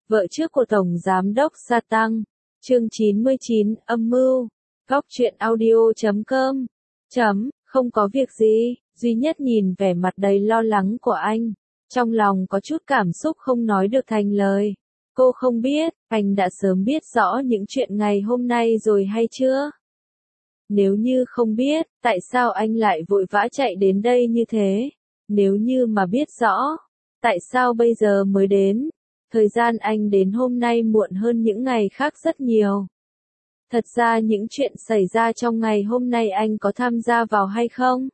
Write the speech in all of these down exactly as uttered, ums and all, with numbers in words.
Vợ trước của Tổng Giám đốc Sa Tăng. Chương chín mươi chín, âm mưu. Góc truyện audio chấm com. Chấm, không có việc gì, duy nhất nhìn vẻ mặt đầy lo lắng của anh. Trong lòng có chút cảm xúc không nói được thành lời. Cô không biết, anh đã sớm biết rõ những chuyện ngày hôm nay rồi hay chưa? Nếu như không biết, tại sao anh lại vội vã chạy đến đây như thế? Nếu như mà biết rõ, tại sao bây giờ mới đến? Thời gian anh đến hôm nay muộn hơn những ngày khác rất nhiều. Thật ra những chuyện xảy ra trong ngày hôm nay anh có tham gia vào hay không?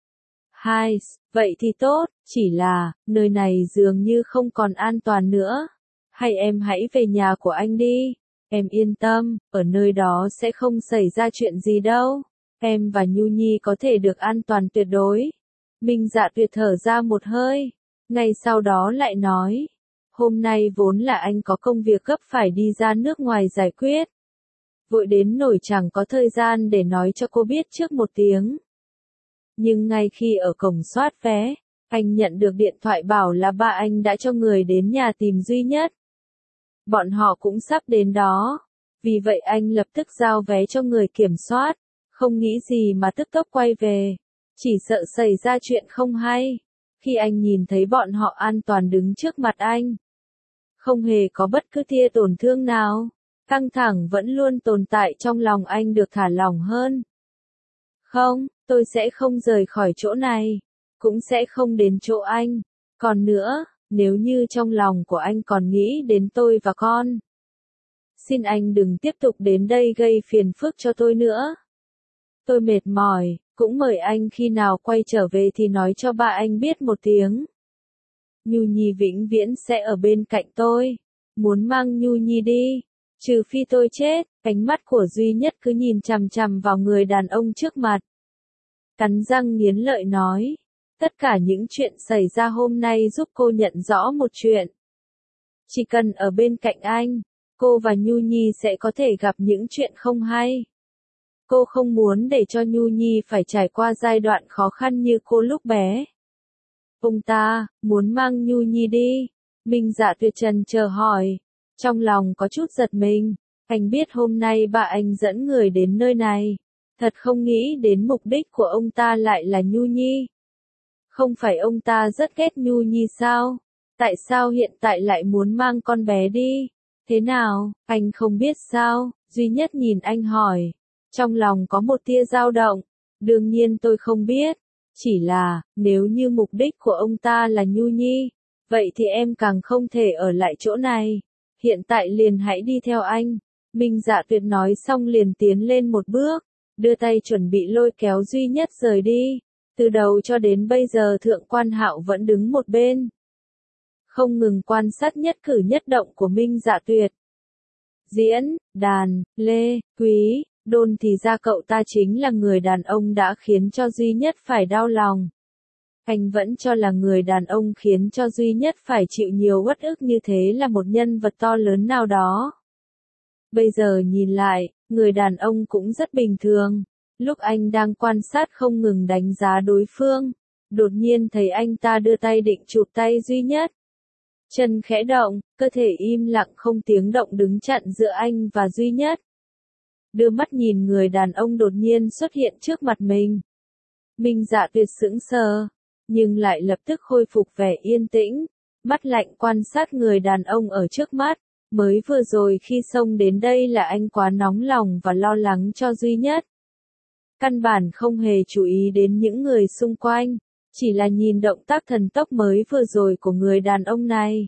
Hai, vậy thì tốt, chỉ là, nơi này dường như không còn an toàn nữa. Hay em hãy về nhà của anh đi. Em yên tâm, ở nơi đó sẽ không xảy ra chuyện gì đâu. Em và Nhu Nhi có thể được an toàn tuyệt đối. Minh Dạ Tuyệt thở ra một hơi. Ngay sau đó lại nói. Hôm nay vốn là anh có công việc gấp phải đi ra nước ngoài giải quyết. Vội đến nổi chẳng có thời gian để nói cho cô biết trước một tiếng. Nhưng ngay khi ở cổng soát vé, anh nhận được điện thoại bảo là ba anh đã cho người đến nhà tìm Duy Nhất. Bọn họ cũng sắp đến đó. Vì vậy anh lập tức giao vé cho người kiểm soát. Không nghĩ gì mà tức tốc quay về. Chỉ sợ xảy ra chuyện không hay. Khi anh nhìn thấy bọn họ an toàn đứng trước mặt anh. Không hề có bất cứ tia tổn thương nào. Căng thẳng vẫn luôn tồn tại trong lòng anh được thả lỏng hơn. Không, tôi sẽ không rời khỏi chỗ này. Cũng sẽ không đến chỗ anh. Còn nữa, nếu như trong lòng của anh còn nghĩ đến tôi và con. Xin anh đừng tiếp tục đến đây gây phiền phức cho tôi nữa. Tôi mệt mỏi, cũng mời anh khi nào quay trở về thì nói cho ba anh biết một tiếng. Nhu Nhi vĩnh viễn sẽ ở bên cạnh tôi. Muốn mang Nhu Nhi đi. Trừ phi tôi chết, ánh mắt của Duy Nhất cứ nhìn chằm chằm vào người đàn ông trước mặt. Cắn răng nghiến lợi nói. Tất cả những chuyện xảy ra hôm nay giúp cô nhận rõ một chuyện. Chỉ cần ở bên cạnh anh, cô và Nhu Nhi sẽ có thể gặp những chuyện không hay. Cô không muốn để cho Nhu Nhi phải trải qua giai đoạn khó khăn như cô lúc bé. Ông ta, muốn mang Nhu Nhi đi. Minh Dạ Tuyệt trần chờ hỏi. Trong lòng có chút giật mình. Anh biết hôm nay bà anh dẫn người đến nơi này. Thật không nghĩ đến mục đích của ông ta lại là Nhu Nhi. Không phải ông ta rất ghét Nhu Nhi sao? Tại sao hiện tại lại muốn mang con bé đi? Thế nào, anh không biết sao? Duy Nhất nhìn anh hỏi. Trong lòng có một tia dao động. Đương nhiên tôi không biết. Chỉ là, nếu như mục đích của ông ta là Nhu Nhi, vậy thì em càng không thể ở lại chỗ này. Hiện tại liền hãy đi theo anh. Minh Dạ Tuyệt nói xong liền tiến lên một bước, đưa tay chuẩn bị lôi kéo Duy Nhất rời đi. Từ đầu cho đến bây giờ Thượng Quan Hạo vẫn đứng một bên. Không ngừng quan sát nhất cử nhất động của Minh Dạ Tuyệt. Diễn, đàn, lê, quý, đôn thì ra cậu ta chính là người đàn ông đã khiến cho Duy Nhất phải đau lòng. Anh vẫn cho là người đàn ông khiến cho Duy Nhất phải chịu nhiều uất ức như thế là một nhân vật to lớn nào đó. Bây giờ nhìn lại, người đàn ông cũng rất bình thường. Lúc anh đang quan sát không ngừng đánh giá đối phương, đột nhiên thấy anh ta đưa tay định chụp tay Duy Nhất. Chân khẽ động, cơ thể im lặng không tiếng động đứng chặn giữa anh và Duy Nhất. Đưa mắt nhìn người đàn ông đột nhiên xuất hiện trước mặt mình. Minh Dạ Tuyệt sững sờ, nhưng lại lập tức khôi phục vẻ yên tĩnh, mắt lạnh quan sát người đàn ông ở trước mắt. Mới vừa rồi khi xông đến đây là anh quá nóng lòng và lo lắng cho Duy Nhất. Căn bản không hề chú ý đến những người xung quanh, chỉ là nhìn động tác thần tốc mới vừa rồi của người đàn ông này.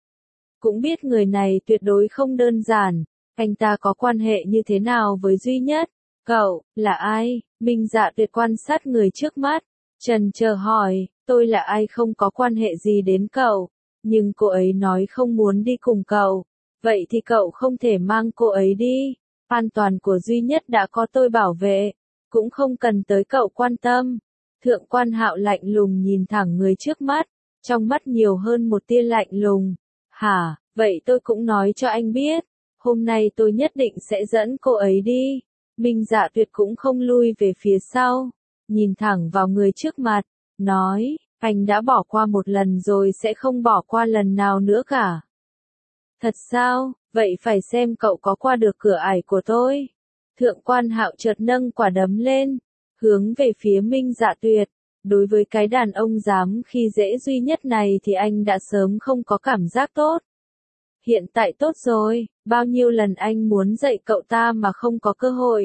Cũng biết người này tuyệt đối không đơn giản, anh ta có quan hệ như thế nào với Duy Nhất? Cậu, là ai? Minh Dạ Tuyệt quan sát người trước mắt, trần chờ hỏi, tôi là ai không có quan hệ gì đến cậu, nhưng cô ấy nói không muốn đi cùng cậu, vậy thì cậu không thể mang cô ấy đi, an toàn của Duy Nhất đã có tôi bảo vệ. Cũng không cần tới cậu quan tâm. Thượng Quan Hạo lạnh lùng nhìn thẳng người trước mắt, trong mắt nhiều hơn một tia lạnh lùng. Hả, vậy tôi cũng nói cho anh biết, hôm nay tôi nhất định sẽ dẫn cô ấy đi. Minh Dạ Tuyệt cũng không lui về phía sau, nhìn thẳng vào người trước mặt, nói, anh đã bỏ qua một lần rồi sẽ không bỏ qua lần nào nữa cả. Thật sao, vậy phải xem cậu có qua được cửa ải của tôi. Thượng quan Hạo chợt nâng quả đấm lên, hướng về phía Minh Dạ Tuyệt. Đối với cái đàn ông dám khi dễ duy nhất này thì anh đã sớm không có cảm giác tốt. Hiện tại tốt rồi, bao nhiêu lần anh muốn dạy cậu ta mà không có cơ hội.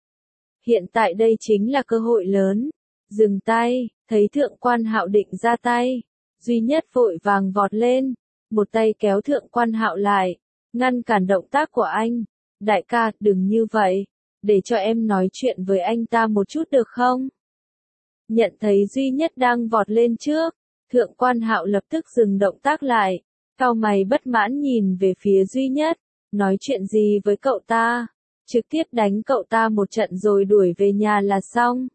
Hiện tại đây chính là cơ hội lớn. Dừng tay, thấy thượng quan Hạo định ra tay. Duy nhất vội vàng vọt lên, một tay kéo thượng quan Hạo lại, ngăn cản động tác của anh. Đại ca, đừng như vậy, để cho em nói chuyện với anh ta một chút được không? Nhận thấy duy nhất đang vọt lên trước, thượng quan Hạo lập tức dừng động tác lại, cau mày bất mãn nhìn về phía duy nhất, nói chuyện gì với cậu ta, trực tiếp đánh cậu ta một trận rồi đuổi về nhà là xong.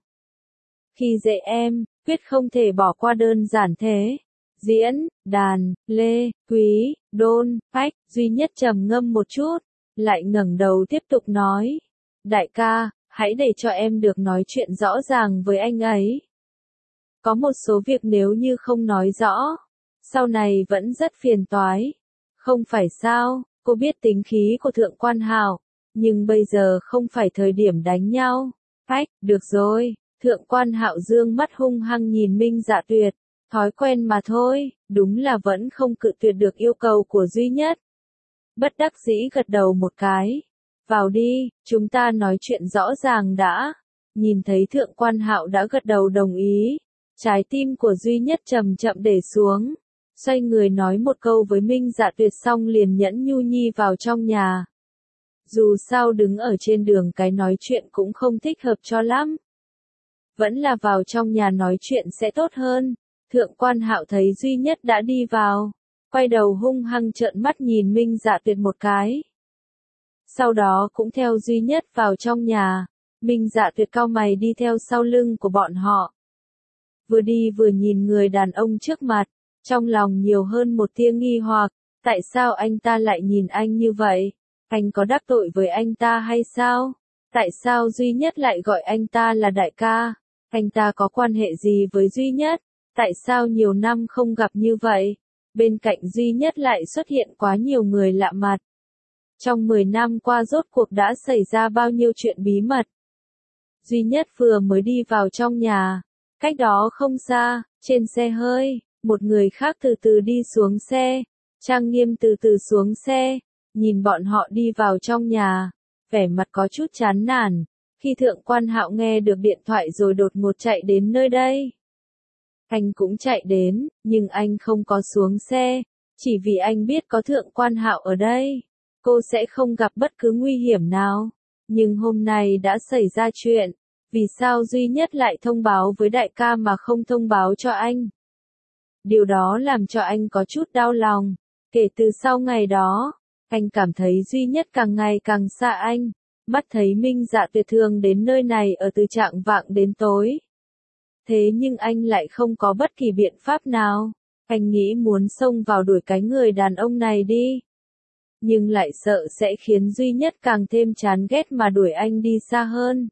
Khi dễ em, quyết không thể bỏ qua đơn giản thế. Diễn, đàn, lê, quý, đôn, phách, duy nhất trầm ngâm một chút, lại ngẩng đầu tiếp tục nói. Đại ca, hãy để cho em được nói chuyện rõ ràng với anh ấy. Có một số việc nếu như không nói rõ, sau này vẫn rất phiền toái. Không phải sao, cô biết tính khí của thượng quan Hạo, nhưng bây giờ không phải thời điểm đánh nhau. Phách, được rồi, thượng quan Hạo dương mắt hung hăng nhìn Minh Dạ Tuyệt. Thói quen mà thôi, đúng là vẫn không cự tuyệt được yêu cầu của duy nhất. Bất đắc dĩ gật đầu một cái. Vào đi, chúng ta nói chuyện rõ ràng đã. Nhìn thấy thượng quan Hạo đã gật đầu đồng ý. Trái tim của duy nhất chậm chậm để xuống. Xoay người nói một câu với Minh Dạ Tuyệt xong liền nhẫn nhu nhi vào trong nhà. Dù sao đứng ở trên đường cái nói chuyện cũng không thích hợp cho lắm. Vẫn là vào trong nhà nói chuyện sẽ tốt hơn. Thượng quan Hạo thấy duy nhất đã đi vào, quay đầu hung hăng trợn mắt nhìn Minh Dạ Tuyệt một cái. Sau đó cũng theo duy nhất vào trong nhà, Minh Dạ Tuyệt cau mày đi theo sau lưng của bọn họ. Vừa đi vừa nhìn người đàn ông trước mặt, trong lòng nhiều hơn một tia nghi hoặc, tại sao anh ta lại nhìn anh như vậy? Anh có đắc tội với anh ta hay sao? Tại sao duy nhất lại gọi anh ta là đại ca? Anh ta có quan hệ gì với duy nhất? Tại sao nhiều năm không gặp như vậy? Bên cạnh duy nhất lại xuất hiện quá nhiều người lạ mặt. Trong mười năm qua rốt cuộc đã xảy ra bao nhiêu chuyện bí mật? Duy nhất vừa mới đi vào trong nhà. Cách đó không xa, trên xe hơi, một người khác từ từ đi xuống xe. Trang Nghiêm từ từ xuống xe, nhìn bọn họ đi vào trong nhà, vẻ mặt có chút chán nản. Khi thượng quan Hạo nghe được điện thoại rồi đột ngột chạy đến nơi đây. Anh cũng chạy đến, nhưng anh không có xuống xe, chỉ vì anh biết có thượng quan Hạo ở đây. Cô sẽ không gặp bất cứ nguy hiểm nào. Nhưng hôm nay đã xảy ra chuyện, vì sao duy nhất lại thông báo với đại ca mà không thông báo cho anh? Điều đó làm cho anh có chút đau lòng. Kể từ sau ngày đó, anh cảm thấy duy nhất càng ngày càng xa anh. Mắt thấy Minh Dạ Tuyệt thường đến nơi này ở từ trạng vạng đến tối. Thế nhưng anh lại không có bất kỳ biện pháp nào. Anh nghĩ muốn xông vào đuổi cái người đàn ông này đi. Nhưng lại sợ sẽ khiến duy nhất càng thêm chán ghét mà đuổi anh đi xa hơn.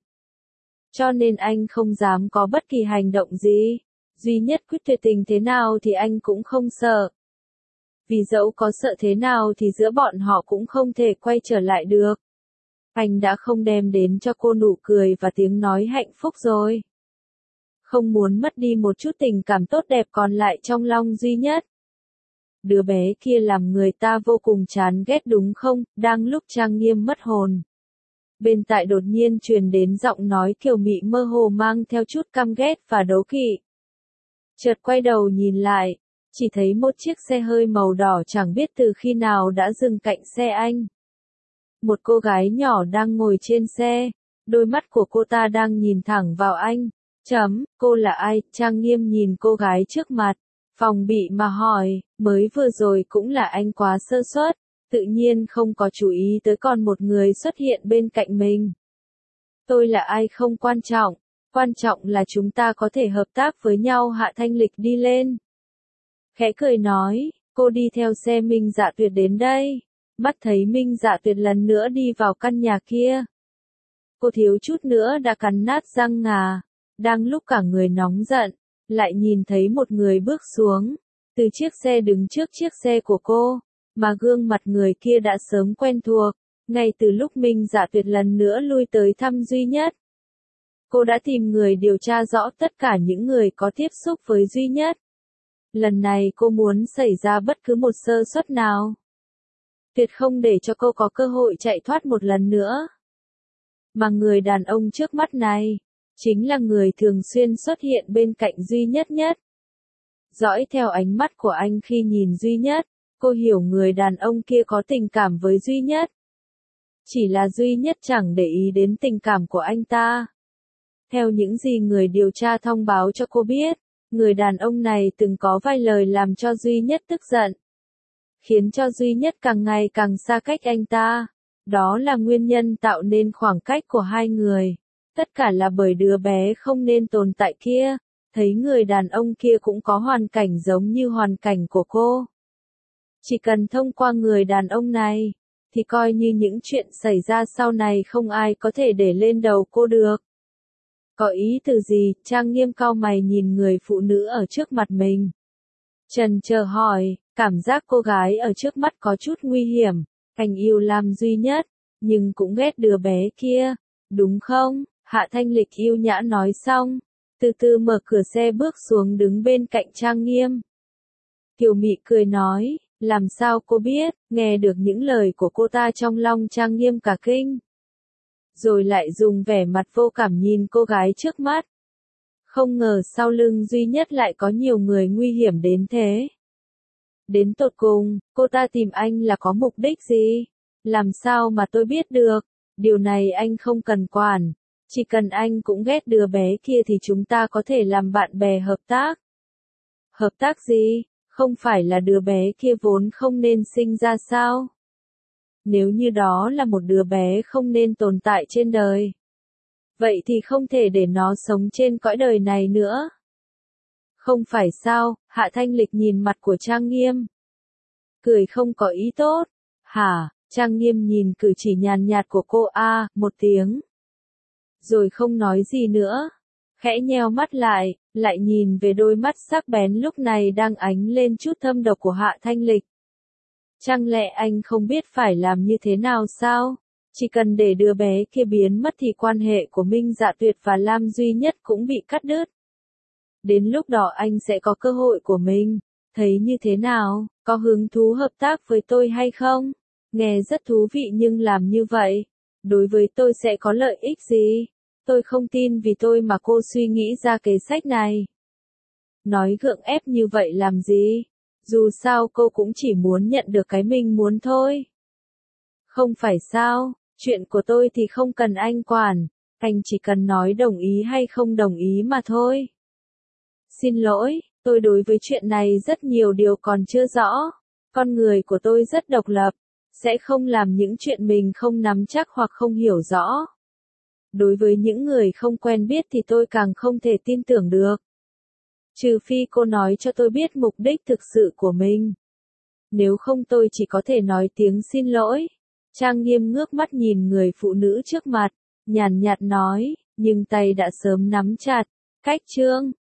Cho nên anh không dám có bất kỳ hành động gì. Duy nhất quyết tuyệt tình thế nào thì anh cũng không sợ. Vì dẫu có sợ thế nào thì giữa bọn họ cũng không thể quay trở lại được. Anh đã không đem đến cho cô nụ cười và tiếng nói hạnh phúc rồi. Không muốn mất đi một chút tình cảm tốt đẹp còn lại trong lòng duy nhất. Đứa bé kia làm người ta vô cùng chán ghét đúng không? Đang lúc Trang Nghiêm mất hồn. Bên tai đột nhiên truyền đến giọng nói kiều mị mơ hồ mang theo chút căm ghét và đố kỵ. Chợt quay đầu nhìn lại, chỉ thấy một chiếc xe hơi màu đỏ chẳng biết từ khi nào đã dừng cạnh xe anh. Một cô gái nhỏ đang ngồi trên xe, đôi mắt của cô ta đang nhìn thẳng vào anh. Chấm, cô là ai? Trang Nghiêm nhìn cô gái trước mặt, phòng bị mà hỏi, mới vừa rồi cũng là anh quá sơ suất, tự nhiên không có chú ý tới còn một người xuất hiện bên cạnh mình. Tôi là ai không quan trọng, quan trọng là chúng ta có thể hợp tác với nhau. Hạ Thanh Lịch đi lên. Khẽ cười nói, cô đi theo xe Minh Dạ Tuyệt đến đây, mắt thấy Minh Dạ Tuyệt lần nữa đi vào căn nhà kia. Cô thiếu chút nữa đã cắn nát răng ngà, đang lúc cả người nóng giận, lại nhìn thấy một người bước xuống, từ chiếc xe đứng trước chiếc xe của cô, mà gương mặt người kia đã sớm quen thuộc, ngay từ lúc Minh Dạ Tuyệt lần nữa lui tới thăm Duy Nhất. Cô đã tìm người điều tra rõ tất cả những người có tiếp xúc với Duy Nhất. Lần này cô muốn xảy ra bất cứ một sơ suất nào. Tuyệt không để cho cô có cơ hội chạy thoát một lần nữa. Mà người đàn ông trước mắt này, chính là người thường xuyên xuất hiện bên cạnh Duy Nhất nhất. Dõi theo ánh mắt của anh khi nhìn Duy Nhất, cô hiểu người đàn ông kia có tình cảm với Duy Nhất. Chỉ là Duy Nhất chẳng để ý đến tình cảm của anh ta. Theo những gì người điều tra thông báo cho cô biết, người đàn ông này từng có vài lời làm cho Duy Nhất tức giận. Khiến cho Duy Nhất càng ngày càng xa cách anh ta. Đó là nguyên nhân tạo nên khoảng cách của hai người. Tất cả là bởi đứa bé không nên tồn tại kia. Thấy người đàn ông kia cũng có hoàn cảnh giống như hoàn cảnh của cô. Chỉ cần thông qua người đàn ông này, thì coi như những chuyện xảy ra sau này không ai có thể để lên đầu cô được. Có ý từ gì? Trang Nghiêm cau mày nhìn người phụ nữ ở trước mặt mình. Trần chờ hỏi, cảm giác cô gái ở trước mắt có chút nguy hiểm. Anh yêu Lam Duy Nhất, nhưng cũng ghét đứa bé kia, đúng không? Hạ Thanh Lịch yêu nhã nói xong, từ từ mở cửa xe bước xuống đứng bên cạnh Trang Nghiêm. Kiều Mị cười nói, làm sao cô biết? Nghe được những lời của cô ta trong lòng Trang Nghiêm cả kinh. Rồi lại dùng vẻ mặt vô cảm nhìn cô gái trước mắt. Không ngờ sau lưng Duy Nhất lại có nhiều người nguy hiểm đến thế. Đến tột cùng, cô ta tìm anh là có mục đích gì? Làm sao mà tôi biết được? Điều này anh không cần quản. Chỉ cần anh cũng ghét đứa bé kia thì chúng ta có thể làm bạn bè hợp tác. Hợp tác gì? Không phải là đứa bé kia vốn không nên sinh ra sao? Nếu như đó là một đứa bé không nên tồn tại trên đời, vậy thì không thể để nó sống trên cõi đời này nữa. Không phải sao? Hạ Thanh Lịch nhìn mặt của Trang Nghiêm. Cười không có ý tốt. Hả? Trang Nghiêm nhìn cử chỉ nhàn nhạt của cô a à, một tiếng. Rồi không nói gì nữa. Khẽ nheo mắt lại, lại nhìn về đôi mắt sắc bén lúc này đang ánh lên chút thâm độc của Hạ Thanh Lịch. Chẳng lẽ anh không biết phải làm như thế nào sao? Chỉ cần để đứa bé kia biến mất thì quan hệ của Minh Dạ Tuyệt và Lam Duy Nhất cũng bị cắt đứt. Đến lúc đó anh sẽ có cơ hội của mình. Thấy như thế nào? Có hứng thú hợp tác với tôi hay không? Nghe rất thú vị nhưng làm như vậy, đối với tôi sẽ có lợi ích gì? Tôi không tin vì tôi mà cô suy nghĩ ra kế sách này. Nói gượng ép như vậy làm gì? Dù sao cô cũng chỉ muốn nhận được cái mình muốn thôi. Không phải sao? Chuyện của tôi thì không cần anh quản. Anh chỉ cần nói đồng ý hay không đồng ý mà thôi. Xin lỗi, tôi đối với chuyện này rất nhiều điều còn chưa rõ. Con người của tôi rất độc lập, sẽ không làm những chuyện mình không nắm chắc hoặc không hiểu rõ. Đối với những người không quen biết thì tôi càng không thể tin tưởng được. Trừ phi cô nói cho tôi biết mục đích thực sự của mình. Nếu không tôi chỉ có thể nói tiếng xin lỗi. Trang Nghiêm ngước mắt nhìn người phụ nữ trước mặt, nhàn nhạt nói, nhưng tay đã sớm nắm chặt. Cách chương